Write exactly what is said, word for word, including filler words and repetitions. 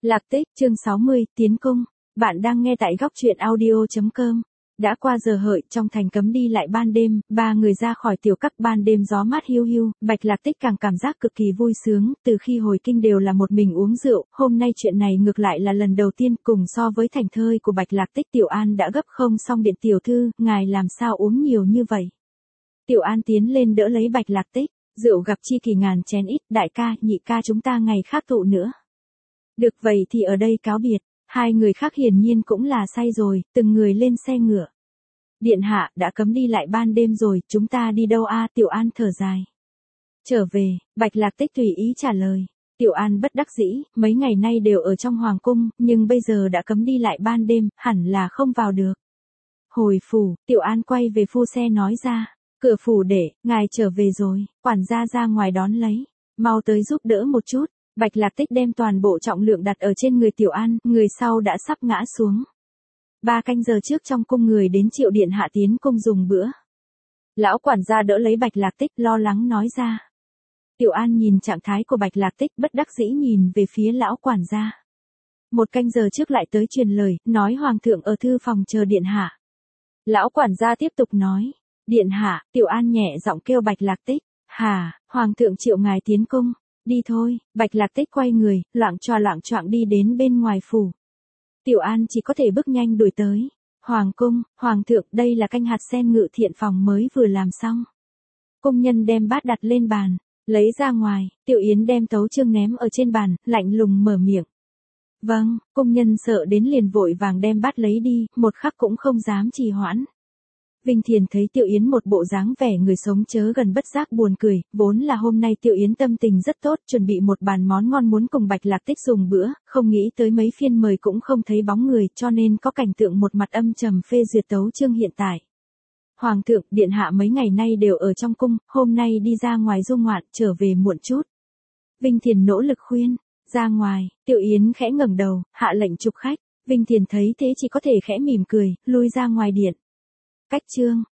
Lạc Tích chương sáu mươi, Tiến Cung. Bạn đang nghe tại góc truyện audio chấm com. Đã qua giờ hợi, trong thành cấm đi lại ban đêm, ba người ra khỏi tiểu các ban đêm gió mát hiu hiu, Bạch Lạc Tích càng cảm giác cực kỳ vui sướng, từ khi hồi kinh đều là một mình uống rượu, hôm nay chuyện này ngược lại là lần đầu tiên, cùng so với thành thơi của Bạch Lạc Tích Tiểu An đã gấp không xong điện tiểu thư, ngài làm sao uống nhiều như vậy. Tiểu An tiến lên đỡ lấy Bạch Lạc Tích, rượu gặp chi kỳ ngàn chén ít, đại ca, nhị ca chúng ta ngày khác tụ nữa. Được vậy thì ở đây cáo biệt, hai người khác hiển nhiên cũng là say rồi, từng người lên xe ngựa. Điện hạ, đã cấm đi lại ban đêm rồi, chúng ta đi đâu a? Tiểu An thở dài. Trở về, Bạch Lạc Tích tùy ý trả lời. Tiểu An bất đắc dĩ, mấy ngày nay đều ở trong hoàng cung, nhưng bây giờ đã cấm đi lại ban đêm, hẳn là không vào được. Hồi phủ, Tiểu An quay về phu xe nói ra, cửa phủ để, ngài trở về rồi, quản gia ra ngoài đón lấy, mau tới giúp đỡ một chút. Bạch Lạc Tích đem toàn bộ trọng lượng đặt ở trên người Tiểu An, người sau đã sắp ngã xuống. Ba canh giờ trước trong cung người đến triệu điện hạ tiến cung dùng bữa. Lão quản gia đỡ lấy Bạch Lạc Tích lo lắng nói ra. Tiểu An nhìn trạng thái của Bạch Lạc Tích bất đắc dĩ nhìn về phía lão quản gia. Một canh giờ trước lại tới truyền lời, nói hoàng thượng ở thư phòng chờ điện hạ. Lão quản gia tiếp tục nói. Điện hạ, Tiểu An nhẹ giọng kêu Bạch Lạc Tích. Hà, hoàng thượng triệu ngài tiến cung. Đi thôi, Bạch Lạc Tích quay người, loạng choạng loạng choạng đi đến bên ngoài phủ. Tiểu An chỉ có thể bước nhanh đuổi tới. Hoàng cung, hoàng thượng, đây là canh hạt sen ngự thiện phòng mới vừa làm xong. Cung nhân đem bát đặt lên bàn, lấy ra ngoài, Tiểu Yến đem tấu chương ném ở trên bàn, lạnh lùng mở miệng. Vâng, cung nhân sợ đến liền vội vàng đem bát lấy đi, một khắc cũng không dám trì hoãn. Vinh Thiền thấy Tiểu Yến một bộ dáng vẻ người sống chớ gần bất giác buồn cười, vốn là hôm nay Tiểu Yến tâm tình rất tốt, chuẩn bị một bàn món ngon muốn cùng Bạch Lạc Tích dùng bữa, không nghĩ tới mấy phiên mời cũng không thấy bóng người, cho nên có cảnh tượng một mặt âm trầm phê duyệt tấu chương hiện tại. Hoàng thượng, điện hạ mấy ngày nay đều ở trong cung, hôm nay đi ra ngoài du ngoạn, trở về muộn chút. Vinh Thiền nỗ lực khuyên, ra ngoài, Tiểu Yến khẽ ngẩng đầu, hạ lệnh chụp khách, Vinh Thiền thấy thế chỉ có thể khẽ mỉm cười, lui ra ngoài điện. Cách chương,